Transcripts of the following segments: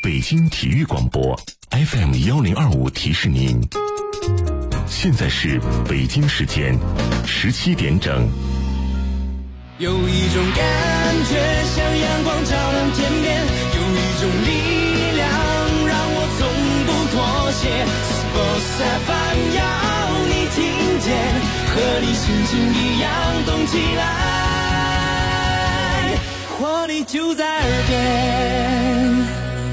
北京体育广播 FM1025 提示您，现在是北京时间17点整。 有一种感觉像阳光照亮天边，有一种力量让我从不妥协。Sports FM 要你听见，和你心情一样动起来，活力就在耳边。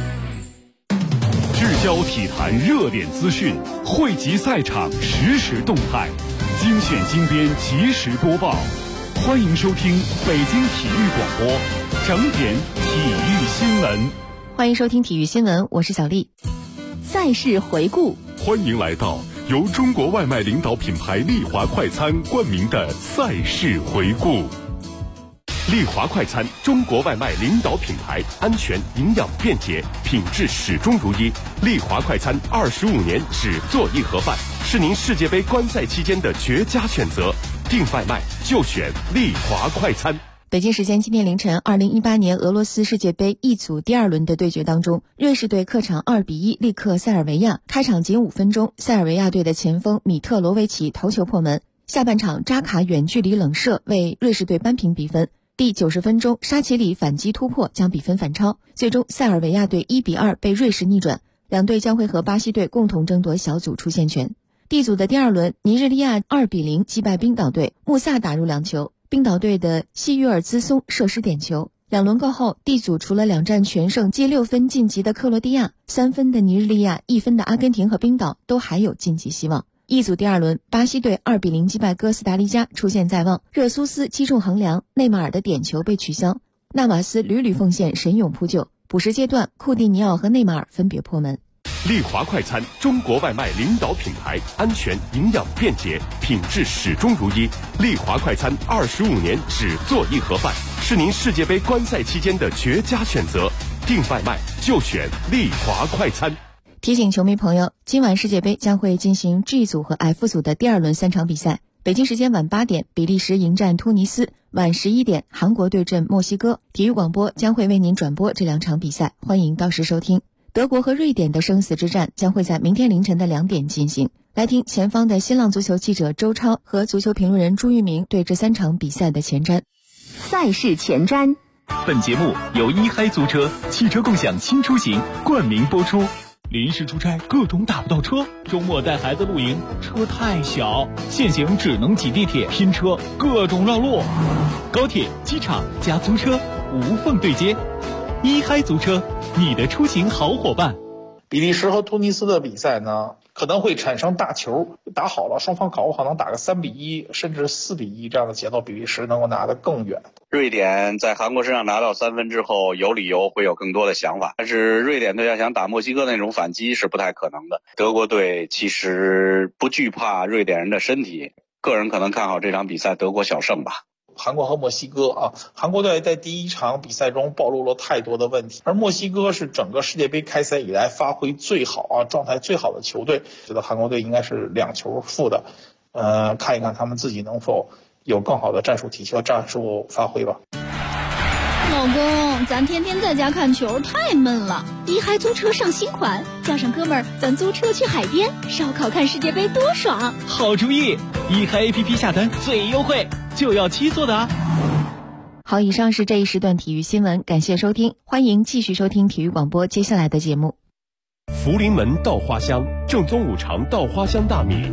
聚焦体坛热点资讯，汇集赛场实时动态，精选精编及时播报。欢迎收听北京体育广播整点体育新闻。 欢迎收听体育新闻，我是小丽。赛事回顾， 欢迎来到由中国外卖领导品牌丽华快餐冠名的赛事回顾。丽华快餐，中国外卖领导品牌，安全、营养、便捷，品质始终如一。丽华快餐25年只做一盒饭，是您世界杯观赛期间的绝佳选择。订外卖就选丽华快餐。 北京时间今天凌晨，2018年俄罗斯世界杯一组第二轮的对决当中，瑞士队客场2-1力克塞尔维亚。开场仅5分钟，塞尔维亚队的前锋米特罗维奇头球破门。下半场扎卡远距离冷射为瑞士队扳平比分。第90分钟，沙奇里反击突破将比分反超，最终塞尔维亚队1-2被瑞士逆转。两队将会和巴西队共同争夺小组出线权。D 组的第二轮，尼日利亚2-0击败冰岛队，穆萨打入2球，冰岛队的西约尔兹松射失点球。两轮过后， D 组除了2战全胜积6分晋级的克罗地亚、3分的尼日利亚、1分的阿根廷和冰岛都还有晋级希望。E 组第二轮，巴西队2-0击败哥斯达黎加，出线在望。热苏斯击中横梁，内马尔的点球被取消，纳瓦斯屡屡奉献，神勇扑救。补时阶段，库蒂尼奥和内马尔分别破门。 丽华快餐，中国外卖领导品牌，安全、营养、便捷，品质始终如一。丽华快餐25年只做一盒饭，是您世界杯观赛期间的绝佳选择。订外卖就选丽华快餐。 提醒球迷朋友，今晚世界杯将会进行 G 组和 F 组的第二轮3场比赛。北京时间晚8点，比利时迎战突尼斯；晚11点，韩国对阵墨西哥。体育广播将会为您转播这2场比赛，欢迎到时收听。德国和瑞典的生死之战将会在明天凌晨的2点进行。来听前方的新浪足球记者周超和足球评论人朱玉明对这3场比赛的前瞻。 赛事前瞻。 本节目由一嗨租车汽车共享新出行冠名播出。临时出差各种打不到车，周末带孩子露营车太小，现行只能挤地铁拼车，各种绕路。高铁、机场加租车无缝对接，一嗨租车，你的出行好伙伴。 比利时和突尼斯的比赛呢，可能会产生大球，打好了双方搞不好能打个3-1甚至4-1这样的节奏，比利时能够拿得更远。 瑞典在韩国身上拿到3分之后，有理由会有更多的想法，但是瑞典队要想打墨西哥那种反击是不太可能的。德国队其实不惧怕瑞典人的身体，个人可能看好这场比赛德国小胜吧。 韩国和墨西哥啊，韩国队在第一场比赛中暴露了太多的问题，而墨西哥是整个世界杯开赛以来发挥最好啊、状态最好的球队，觉得韩国队应该是2球负的，看一看他们自己能否有更好的战术体系和战术发挥吧。 老公，咱天天在家看球太闷了，一嗨租车上新款，叫上哥们儿，咱租车去海边烧烤看世界杯多爽！ 好主意，一嗨 APP 下单最优惠，就要7座的啊！ 好，以上是这一时段体育新闻，感谢收听，欢迎继续收听体育广播接下来的节目。 福临门稻花香，正宗五常稻花香大米。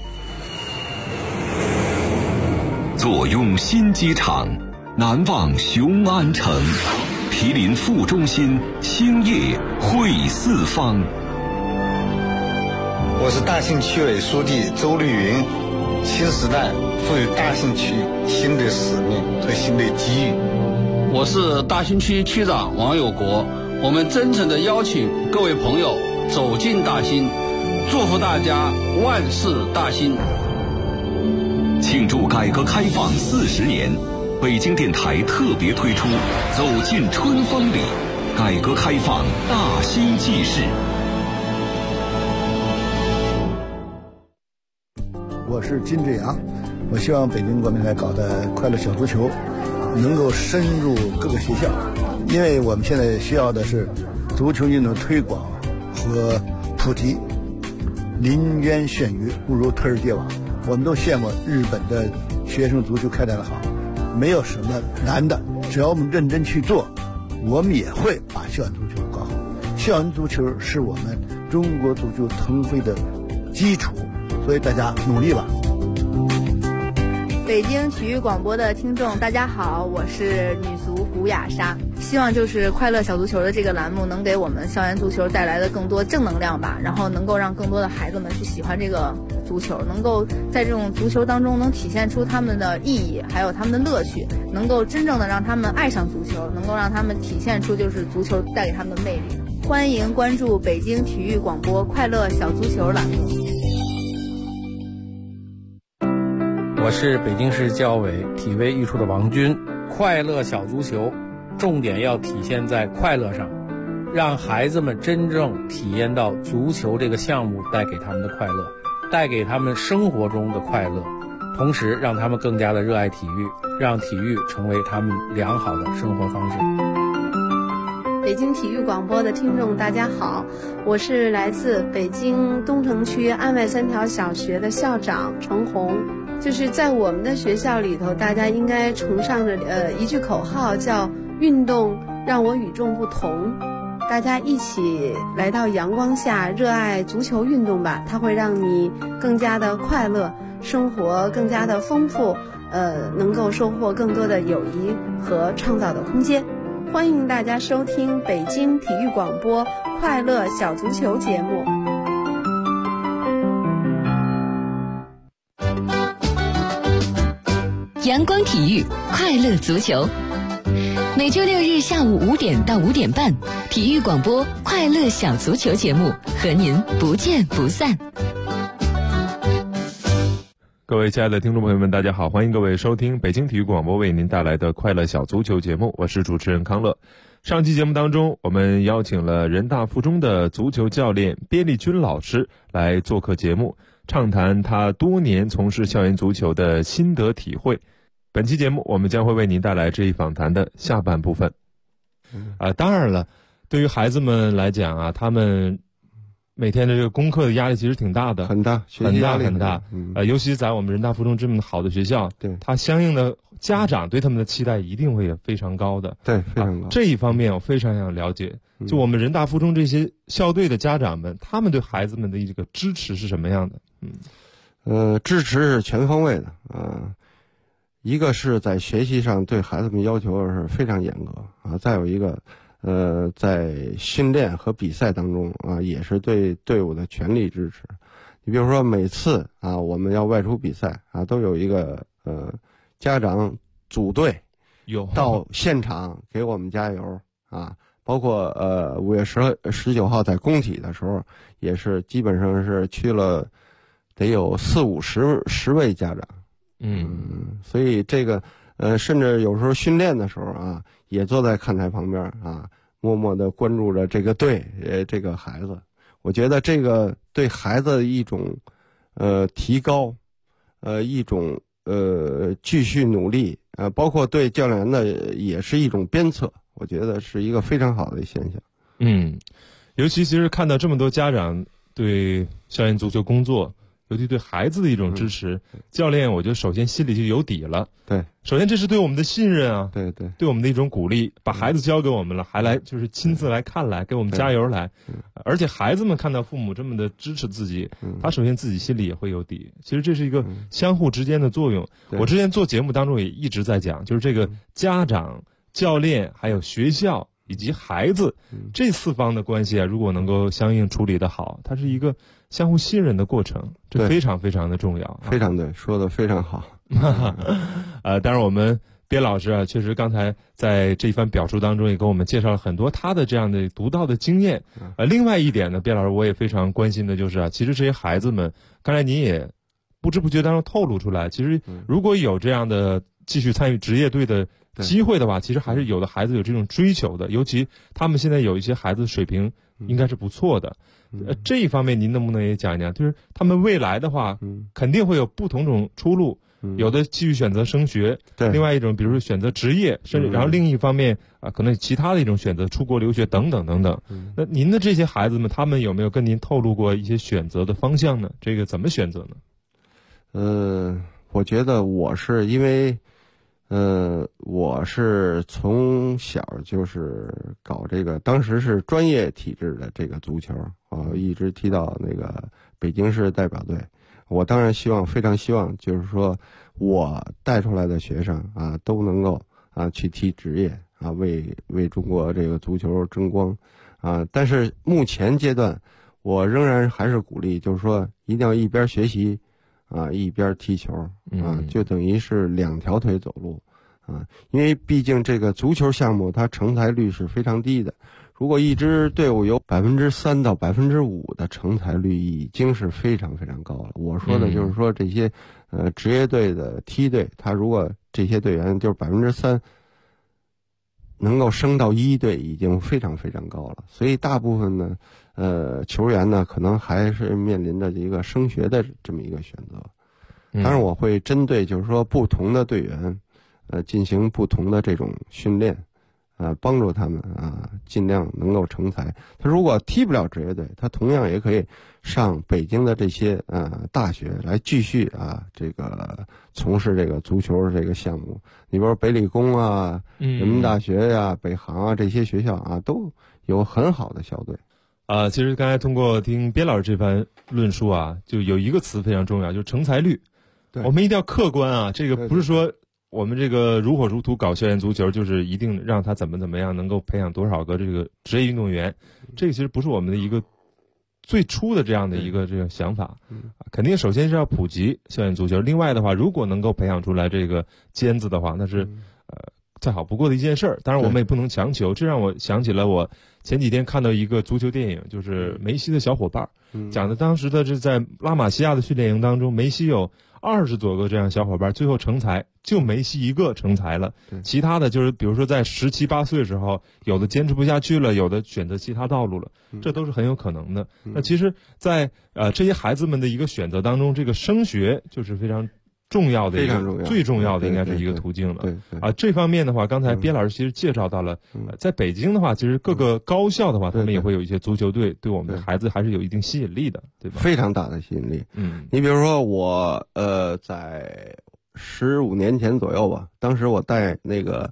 坐拥新机场，难忘雄安城，毗邻副中心，兴业汇四方。 我是大兴区委书记周绿云。新时代赋予大兴区新的使命和新的机遇。 我是大兴区区长王有国，我们真诚地邀请各位朋友走进大兴，祝福大家万事大兴。 庆祝改革开放40年，北京电台特别推出走进春风里，改革开放大兴纪事。 我是金志阳，我希望北京国民台搞的快乐小足球能够深入各个学校，因为我们现在需要的是足球运动推广和普及临渊羡鱼，不如特日界网。我们都羡慕日本的学生足球开展的好，没有什么难的，只要我们认真去做，我们也会把校园足球搞好。校园足球是我们中国足球腾飞的基础，所以大家努力吧。 北京体育广播的听众大家好，我是女足古雅莎。希望就是快乐小足球的这个栏目能给我们校园足球带来的更多正能量吧，然后能够让更多的孩子们去喜欢这个足球，能够在这种足球当中能体现出他们的意义，还有他们的乐趣，能够真正的让他们爱上足球，能够让他们体现出就是足球带给他们的魅力。欢迎关注北京体育广播快乐小足球栏目。 我是北京市教委体卫艺术的王军。快乐小足球重点要体现在快乐上，让孩子们真正体验到足球这个项目带给他们的快乐，带给他们生活中的快乐，同时让他们更加的热爱体育，让体育成为他们良好的生活方式。 北京体育广播的听众大家好，我是来自北京东城区安外三条小学的校长程红。就是在我们的学校里头，大家应该崇尚着一句口号，叫运动让我与众不同。大家一起来到阳光下，热爱足球运动吧，它会让你更加的快乐，生活更加的丰富，能够收获更多的友谊和创造的空间。欢迎大家收听北京体育广播快乐小足球节目。 阳光体育快乐足球，每周六日下午5点到5点半，体育广播快乐小足球节目和您不见不散。 各位亲爱的听众朋友们，大家好，欢迎各位收听北京体育广播为您带来的快乐小足球节目，我是主持人康乐。上期节目当中，我们邀请了人大附中的足球教练边立军老师来做客节目，畅谈他多年从事校园足球的心得体会。本期节目我们将会为您带来这一访谈的下半部分。当然了，对于孩子们来讲啊，他们每天的这个功课的压力其实挺大的， 很大，学习压力很大。尤其在我们人大附中这么好的学校， 对， 他相应的家长对他们的期待一定会也非常高的。 对，非常高。 这一方面我非常想了解，就我们人大附中这些校队的家长们，他们对孩子们的这个支持是什么样的？ 支持是全方位的一个是在学习上对孩子们要求是非常严格再有一个在训练和比赛当中也是对队伍的全力支持。你比如说每次我们要外出比赛都有一个家长组队到现场给我们加油包括5月19号在工体的时候，也是基本上是去了得有40-50位家长。所以这个甚至有时候训练的时候也坐在看台旁边默默地关注着这个队这个孩子。我觉得这个对孩子的一种提高一种继续努力包括对教练员的也是一种鞭策，我觉得是一个非常好的现象。 尤其其实看到这么多家长对校园足球工作，尤其对孩子的一种支持，教练我觉得首先心里就有底了。 对， 首先这是对我们的信任对， 对我们的一种鼓励，把孩子交给我们了，还来就是亲自来看来给我们加油来。而且孩子们看到父母这么的支持自己，他首先自己心里也会有底。其实这是一个相互之间的作用。我之前做节目当中也一直在讲，就是这个家长、教练还有学校以及孩子这4方的关系如果能够相应处理得好，它是一个相互信任的过程，这非常非常的重要。 非常对，说得非常好。 当然我们边老师确实刚才在这一番表述当中也给我们介绍了很多他的这样的独到的经验。另外一点呢，边老师我也非常关心的就是其实这些孩子们，刚才您也不知不觉当中透露出来，其实如果有这样的继续参与职业队的机会的话，其实还是有的孩子有这种追求的，尤其他们现在有一些孩子水平应该是不错的。这一方面您能不能也讲一讲，就是他们未来的话肯定会有不同种出路， 有的继续选择升学， 对， 另外一种比如说选择职业，甚至然后另一方面可能其他的一种选择出国留学等等等等。那您的这些孩子们，他们有没有跟您透露过一些选择的方向呢？这个怎么选择呢？我觉得我是因为。我是从小就是搞这个，当时是专业体制的这个足球啊，一直踢到那个北京市代表队。我当然非常希望，就是说我带出来的学生啊，都能够去踢职业啊，为中国这个足球争光啊。但是目前阶段，我仍然还是鼓励，就是说一定要一边学习。一边踢球就等于是两条腿走路因为毕竟这个足球项目它成才率是非常低的，如果一支队伍有3%到5%的成才率，已经是非常非常高了。我说的就是说这些职业队的梯队，他如果这些队员就是3%能够升到1队，已经非常非常高了。所以大部分呢球员呢，可能还是面临着一个升学的这么一个选择。当然，我会针对就是说不同的队员，进行不同的这种训练，帮助他们尽量能够成才。他如果踢不了职业队，他同样也可以上北京的这些大学来继续这个从事这个足球这个项目。你比如北理工人民大学呀、北航这些学校都有很好的校队。 其实刚才通过听边老师这番论述就有一个词非常重要，就是成才率。我们一定要客观这个不是说我们这个如火如荼搞校园足球，就是一定让他怎么样能够培养多少个这个职业运动员。这个其实不是我们的一个最初的这样的一个这个想法。肯定首先是要普及校园足球。另外的话，如果能够培养出来这个尖子的话，那是再好不过的一件事儿。当然我们也不能强求。这让我想起了我前几天看到一个足球电影，就是梅西的小伙伴，讲的当时的是在拉玛西亚的训练营当中，梅西有20多个这样小伙伴，最后成才就梅西一个成才了，其他的就是比如说在17、18岁的时候，有的坚持不下去了，有的选择其他道路了，这都是很有可能的。那其实在这些孩子们的一个选择当中，这个升学就是非常重要的一个最重要的应该是一个途径了。这方面的话，刚才边老师其实介绍到了，在北京的话，其实各个高校的话，他们也会有一些足球队，对我们的孩子还是有一定吸引力的，对吧？ 非常大的吸引力。你比如说我在15年前左右吧，当时我带那个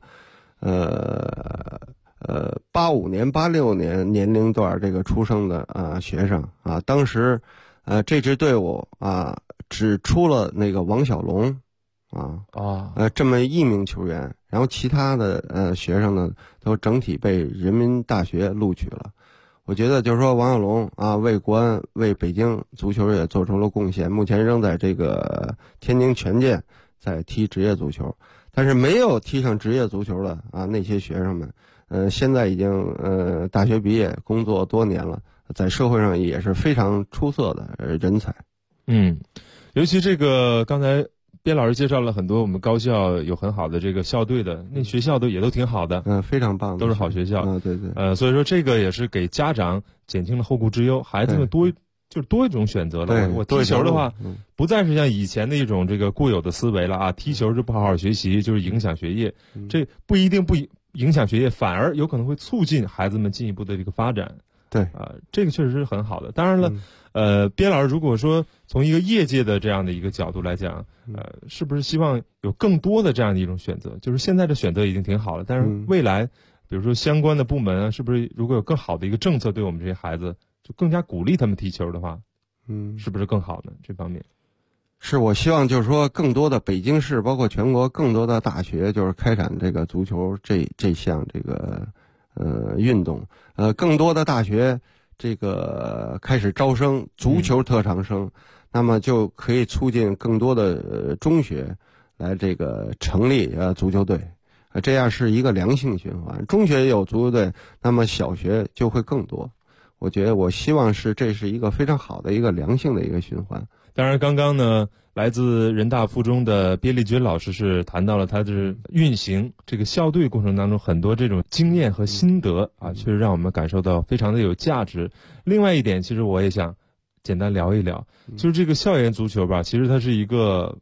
85年、86年年龄段这个出生的学生当时这支队伍只出了那个王小龙这么1名球员，然后其他的学生呢都整体被人民大学录取了。我觉得就是说王小龙为国安为北京足球也做出了贡献，目前仍在这个天津权健在踢职业足球。但是没有踢上职业足球的那些学生们现在已经大学毕业工作多年了，在社会上也是非常出色的人才。 尤其这个刚才边老师介绍了很多我们高校有很好的这个校队的，那学校也都挺好的， 非常棒的， 都是好学校。 对对。 所以说这个也是给家长减轻了后顾之忧，孩子们多一种选择了。我踢球的话，不再是像以前的一种这个固有的思维了踢球就不好好学习，就是影响学业。这不一定不影响学业，反而有可能会促进孩子们进一步的这个发展。 对这个确实是很好的。当然了，边老师如果说从一个业界的这样的一个角度来讲，是不是希望有更多的这样的一种选择？就是现在的选择已经挺好了，但是未来，比如说相关的部门是不是如果有更好的一个政策对我们这些孩子，就更加鼓励他们踢球的话，是不是更好呢？这方面， 是我希望就是说更多的北京市，包括全国更多的大学，就是开展这个足球这项这个运动，更多的大学这个开始招生足球特长生，那么就可以促进更多的中学来这个成立足球队，这样是一个良性循环。中学有足球队，那么小学就会更多。我希望这是一个非常好的一个良性的一个循环。 当然，刚刚呢，来自人大附中的边立军老师是谈到了他是运行这个校队过程当中很多这种经验和心得确实让我们感受到非常的有价值。另外一点，其实我也想简单聊一聊，就是这个校园足球吧，其实它是一个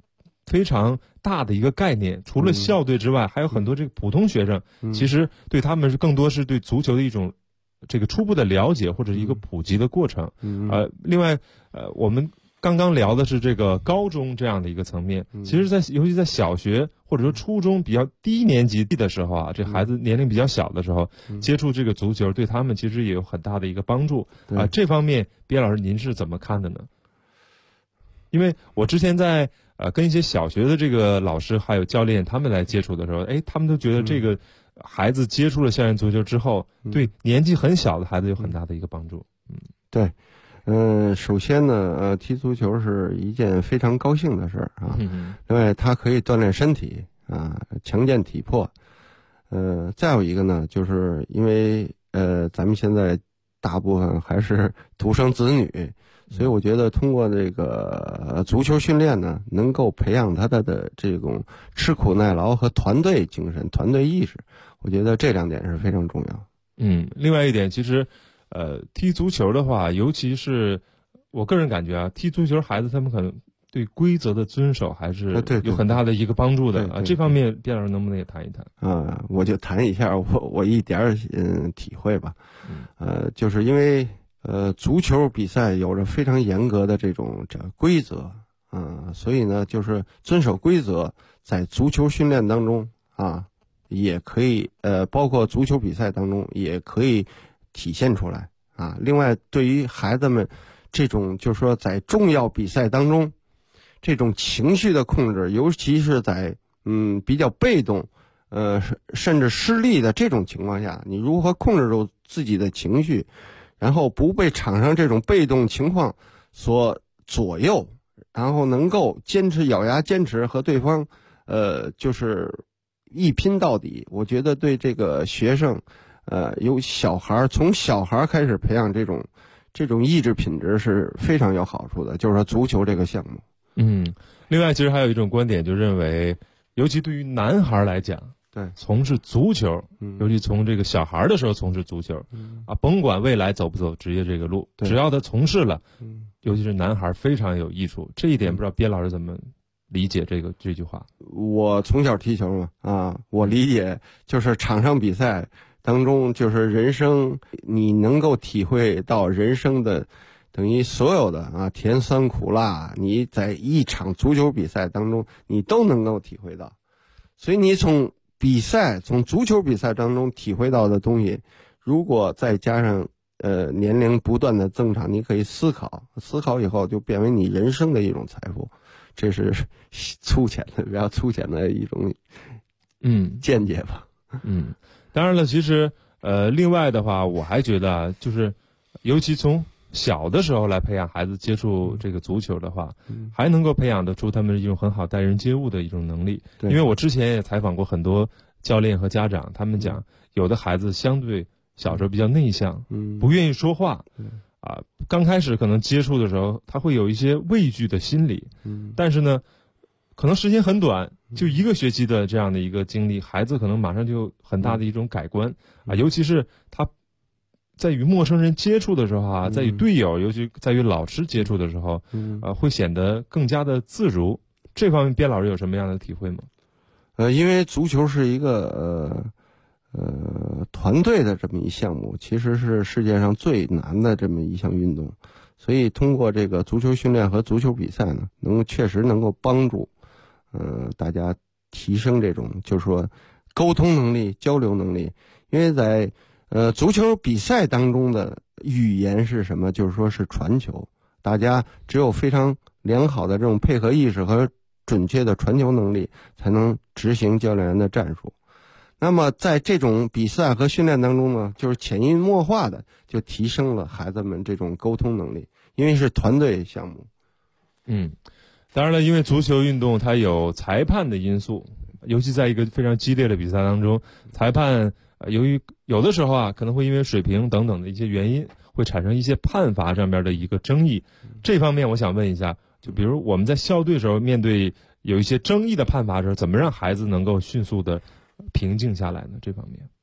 非常大的一个概念，除了校队之外，还有很多这个普通学生，其实对他们是更多是对足球的一种这个初步的了解或者一个普及的过程。另外我们刚刚聊的是这个高中这样的一个层面，其实尤其在小学或者说初中比较低年级的时候啊，这孩子年龄比较小的时候，接触这个足球对他们其实也有很大的一个帮助啊。这方面毕老师您是怎么看的呢？因为我之前在跟一些小学的这个老师还有教练他们来接触的时候，他们都觉得这个孩子接触了校园足球之后，对年纪很小的孩子有很大的一个帮助。 对。首先呢，踢足球是一件非常高兴的事儿啊，因为它可以锻炼身体啊，强健体魄。再有一个呢，就是因为咱们现在大部分还是独生子女，所以我觉得通过这个足球训练呢，能够培养他的这种吃苦耐劳和团队精神、团队意识。我觉得这2点是非常重要。 另外一点，其实踢足球的话，尤其是我个人感觉啊，踢足球孩子他们可能对规则的遵守还是有很大的一个帮助的啊。这方面卞老师能不能也谈一谈？ 我就谈一下我一点体会吧。就是因为足球比赛有着非常严格的这种规则，所以呢，就是遵守规则在足球训练当中啊，也可以包括足球比赛当中也可以体现出来啊。另外，对于孩子们这种就是说在重要比赛当中这种情绪的控制，尤其是在比较被动甚至失利的这种情况下，你如何控制住自己的情绪，然后不被场上这种被动情况所左右，然后能够咬牙坚持和对方就是一拼到底。我觉得对这个学生有从小孩开始培养这种意志品质是非常有好处的，就是说足球这个项目。 另外其实还有一种观点就认为，尤其对于男孩来讲， 对从事足球，尤其从这个小孩的时候从事足球甭管未来走不走职业这个路，只要他从事了，尤其是男孩非常有益处。这一点不知道卞老师怎么理解这句话？ 我从小踢球嘛我理解就是场上比赛当中，就是人生你能够体会到人生的等于所有的甜酸苦辣，你在一场足球比赛当中你都能够体会到。所以你从足球比赛当中体会到的东西，如果再加上年龄不断的增长，你可以思考以后就变为你人生的一种财富。这是比较粗浅的一种见解吧。 当然了，其实另外的话，我还觉得就是尤其从小的时候来培养孩子接触这个足球的话，还能够培养得出他们一种很好待人接物的一种能力。因为我之前也采访过很多教练和家长，他们讲有的孩子相对小时候比较内向，不愿意说话刚开始可能接触的时候他会有一些畏惧的心理，但是呢可能时间很短，就1个学期的这样的一个经历，孩子可能马上就有很大的一种改观尤其是他在与陌生人接触的时候在与队友，尤其在与老师接触的时候会显得更加的自如。这方面卞老师有什么样的体会吗？ 因为足球是一个团队的这么一项目，其实是世界上最难的这么一项运动，所以通过这个足球训练和足球比赛呢，确实能够帮助大家提升这种就是说沟通能力、交流能力。因为在足球比赛当中的语言是什么？就是说是传球，大家只有非常良好的这种配合意识和准确的传球能力，才能执行教练员的战术。那么在这种比赛和训练当中呢，就是潜移默化的就提升了孩子们这种沟通能力，因为是团队项目。 当然了，因为足球运动它有裁判的因素，尤其在一个非常激烈的比赛当中，裁判由于有的时候可能会因为水平等等的一些原因，会产生一些判罚上面的一个争议。这方面我想问一下，就比如我们在校队时候面对有一些争议的判罚的时候，怎么让孩子能够迅速的平静下来呢？这方面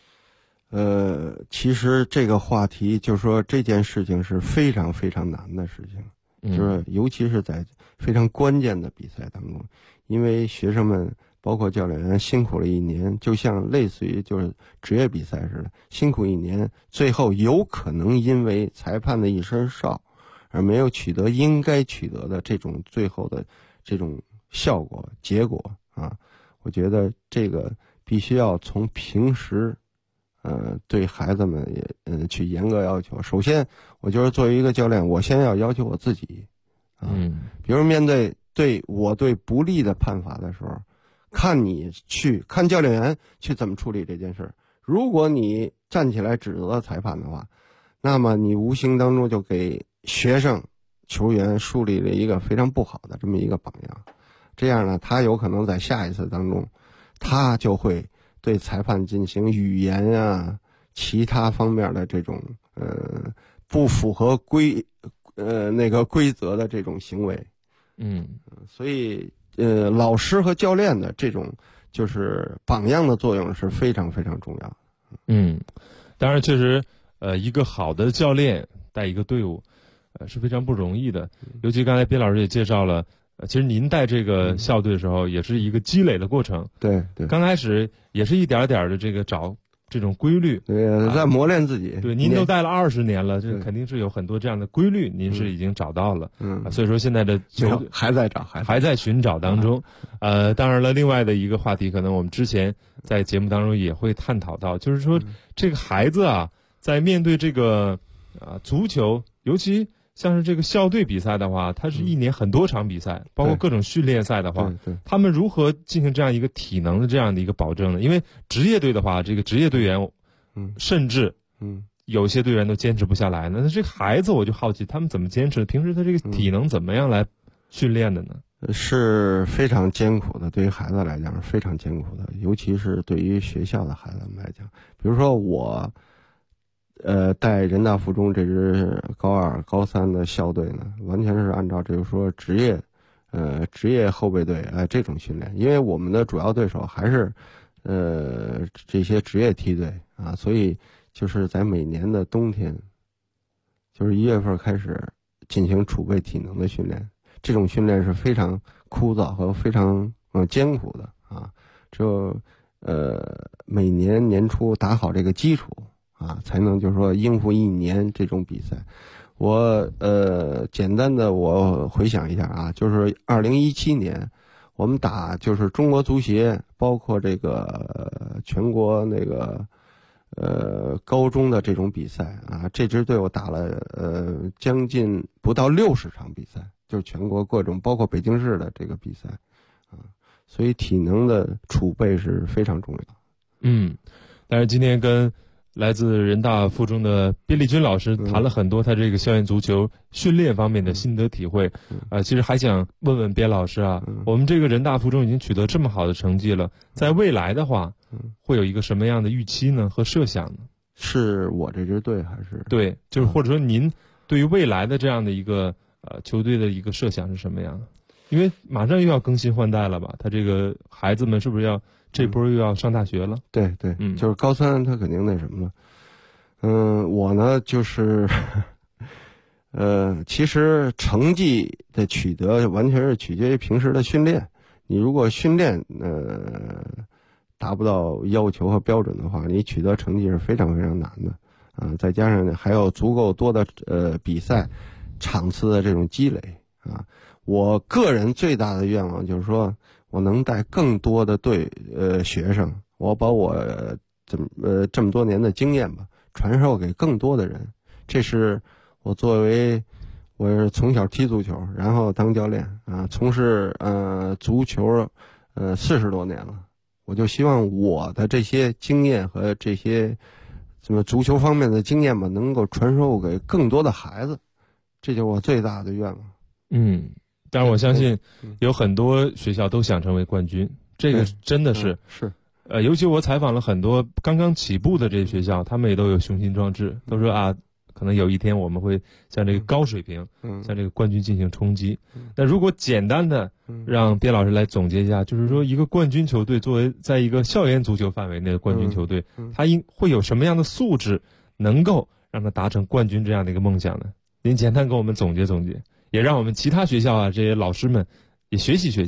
其实这个话题就是说这件事情是非常非常难的事情，就是尤其是在非常关键的比赛当中， 因为学生们包括教练员辛苦了一年，就像类似于就是职业比赛似的，辛苦一年，最后有可能因为裁判的一声哨而没有取得应该取得的这种最后的这种效果结果啊。我觉得这个必须要从平时对孩子们也去严格要求。首先我觉得作为一个教练，我先要要求我自己啊，比如面对我对不利的判罚的时候，看教练员去怎么处理这件事。如果你站起来指责裁判的话，那么你无形当中就给学生球员树立了一个非常不好的这么一个榜样。这样呢，他有可能在下一次当中，他就会对裁判进行语言啊其他方面的这种不符合规则的这种行为。所以老师和教练的这种就是榜样的作用是非常非常重要的。 当然确实一个好的教练带一个队伍是非常不容易的，尤其刚才边老师也介绍了，其实您带这个校队的时候也是一个积累的过程。 对， 刚开始也是一点点的这个找这种规律， 对，在磨练自己。 对，您都带了20年了，这肯定是有很多这样的规律，您是已经找到了。所以说现在的球队还在找， 还在寻找当中。当然了，另外的一个话题，可能我们之前在节目当中也会探讨到，就是说这个孩子啊，在面对这个足球，尤其像是这个校队比赛的话，它是一年很多场比赛，包括各种训练赛的话，他们如何进行这样一个体能的这样的一个保证呢？因为职业队的话，这个职业队员，甚至有些队员都坚持不下来呢。那这个孩子，我就好奇他们怎么坚持？平时他这个体能怎么样来训练的呢？ 是非常艰苦的，对于孩子来讲是非常艰苦的，尤其是对于学校的孩子们来讲。比如说我带人大附中这支高2、高3的校队呢，完全是按照就是说职业后备队这种训练，因为我们的主要对手还是这些职业梯队啊，所以就是在每年的冬天，就是1月份开始进行储备体能的训练，这种训练是非常枯燥和非常艰苦的啊，只有每年年初打好这个基础才能就是说应付一年这种比赛。我简单的我回想一下啊，就是2017年我们打就是中国足协，包括这个全国那个高中的这种比赛啊，这支队伍打了将近不到60场比赛，就是全国各种包括北京市的这个比赛啊，所以体能的储备是非常重要。 但是今天跟来自人大附中的边立军老师谈了很多他这个校园足球训练方面的心得体会。其实还想问问边老师啊，我们这个人大附中已经取得这么好的成绩了，在未来的话，会有一个什么样的预期呢和设想呢？ 是我这支队还是？ 对，就是或者说您对于未来的这样的一个球队的一个设想是什么样的？因为马上又要更新换代了吧，他这个孩子们是不是要这波又要上大学了？ 对，就是高3他肯定那什么了。我呢就是其实成绩的取得完全是取决于平时的训练。你如果训练达不到要求和标准的话，你取得成绩是非常非常难的再加上还有足够多的比赛场次的这种积累啊。我个人最大的愿望就是说，我能带更多的学生，我把我这么多年的经验吧传授给更多的人。这是我我是从小踢足球，然后当教练从事足球40多年了。我就希望我的这些经验和这些什么足球方面的经验吧，能够传授给更多的孩子，这就是我最大的愿望。 当然我相信有很多学校都想成为冠军，这个真的是尤其我采访了很多刚刚起步的这些学校，他们也都有雄心壮志，都说可能有一天我们会向这个高水平向这个冠军进行冲击。那如果简单的让边老师来总结一下，就是说一个冠军球队作为在一个校园足球范围内的冠军球队，他会有什么样的素质能够让他达成冠军这样的一个梦想呢？您简单给我们总结总结，也让我们其他学校这些老师们也学习学习。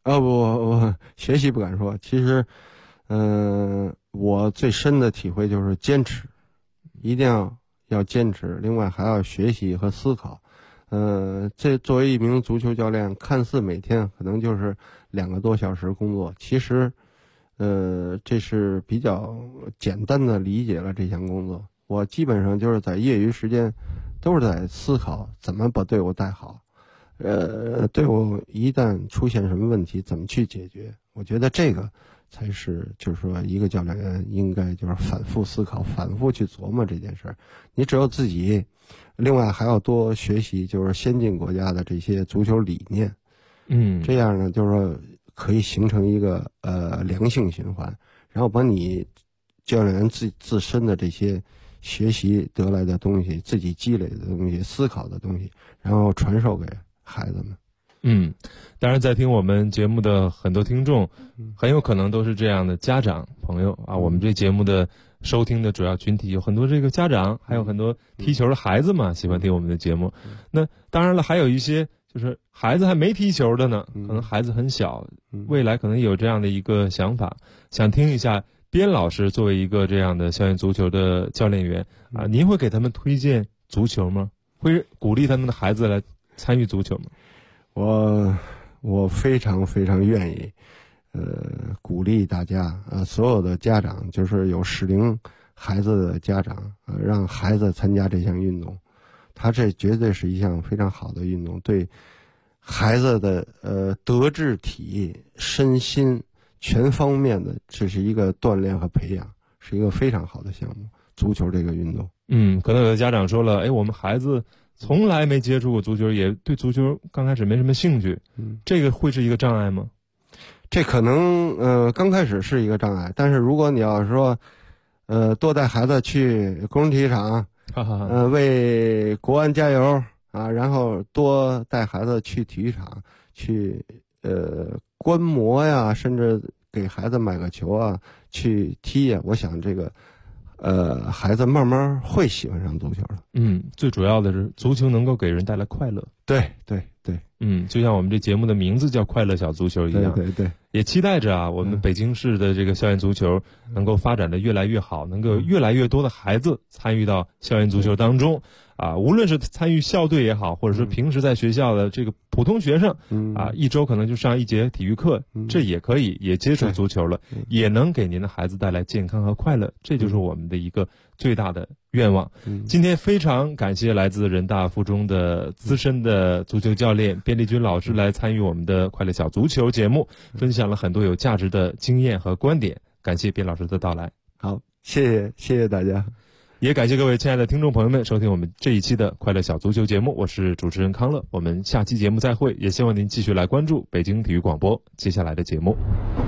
我学习不敢说，其实，我最深的体会就是坚持，一定要坚持，另外还要学习和思考。这作为一名足球教练，看似每天可能就是2个多小时工作，其实，这是比较简单的理解了这项工作。我基本上就是在业余时间，都是在思考怎么把队伍带好。队伍一旦出现什么问题，怎么去解决？我觉得这个才是，就是说一个教练员应该就是反复思考、反复去琢磨这件事儿。你只有自己，另外还要多学习，就是先进国家的这些足球理念。这样呢，就是说可以形成一个良性循环，然后把你教练员自身的这些学习得来的东西、自己积累的东西、思考的东西，然后传授给孩子们。 当然在听我们节目的很多听众，很有可能都是这样的家长朋友啊。我们这节目的收听的主要群体有很多这个家长，还有很多踢球的孩子嘛，喜欢听我们的节目。那当然了，还有一些就是孩子还没踢球的呢，可能孩子很小，未来可能有这样的一个想法，想听一下边老师作为一个这样的校园足球的教练员啊，您会给他们推荐足球吗？会鼓励他们的孩子来参与足球吗？ 我非常非常愿意，鼓励大家所有的家长，就是有适龄孩子的家长让孩子参加这项运动。他这绝对是一项非常好的运动，对孩子的德智体身心全方面的，这是一个锻炼和培养，是一个非常好的项目。足球这个运动， 可能有的家长说了，我们孩子从来没接触过足球，也对足球刚开始没什么兴趣，这个会是一个障碍吗？ 这可能刚开始是一个障碍，但是如果你要说多带孩子去工人体育场，为国安加油啊，然后多带孩子去体育场去观摩呀，甚至给孩子买个球啊去踢呀，我想这个孩子慢慢会喜欢上足球的。 最主要的是足球能够给人带来快乐。 对， 就像我们这节目的名字叫快乐小足球一样。 对， 也期待着我们北京市的这个校园足球能够发展的越来越好，能够越来越多的孩子参与到校园足球当中啊，无论是参与校队也好，或者说平时在学校的这个普通学生啊，一周可能就上1节体育课，这也可以也接触足球了，也能给您的孩子带来健康和快乐，这就是我们的一个最大的愿望。今天非常感谢来自人大附中的资深的足球教练边立军老师来参与我们的快乐小足球节目，分享了很多有价值的经验和观点，感谢边老师的到来。 好，谢谢大家， 也感谢各位亲爱的听众朋友们收听我们这一期的快乐小足球节目，我是主持人康乐，我们下期节目再会，也希望您继续来关注北京体育广播接下来的节目。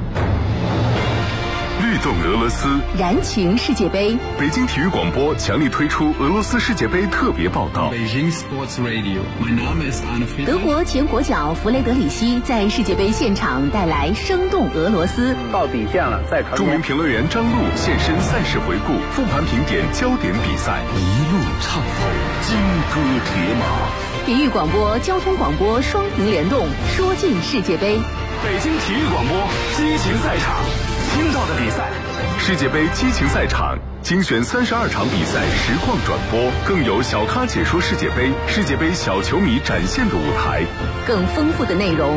律动俄罗斯， 燃情世界杯。 北京体育广播强力推出俄罗斯世界杯特别报道。 德国前国脚弗雷德里希在世界杯现场带来生动俄罗斯。 到底线了，再传。 著名评论员张璐现身赛事回顾，复盘评点焦点比赛，一路畅游金戈铁马。 体育广播、交通广播双屏联动，说尽世界杯。 北京体育广播激情赛场。听到的比赛，世界杯激情赛场精选32场比赛实况转播，更有小咖解说世界杯，世界杯小球迷展现的舞台， 更丰富的内容。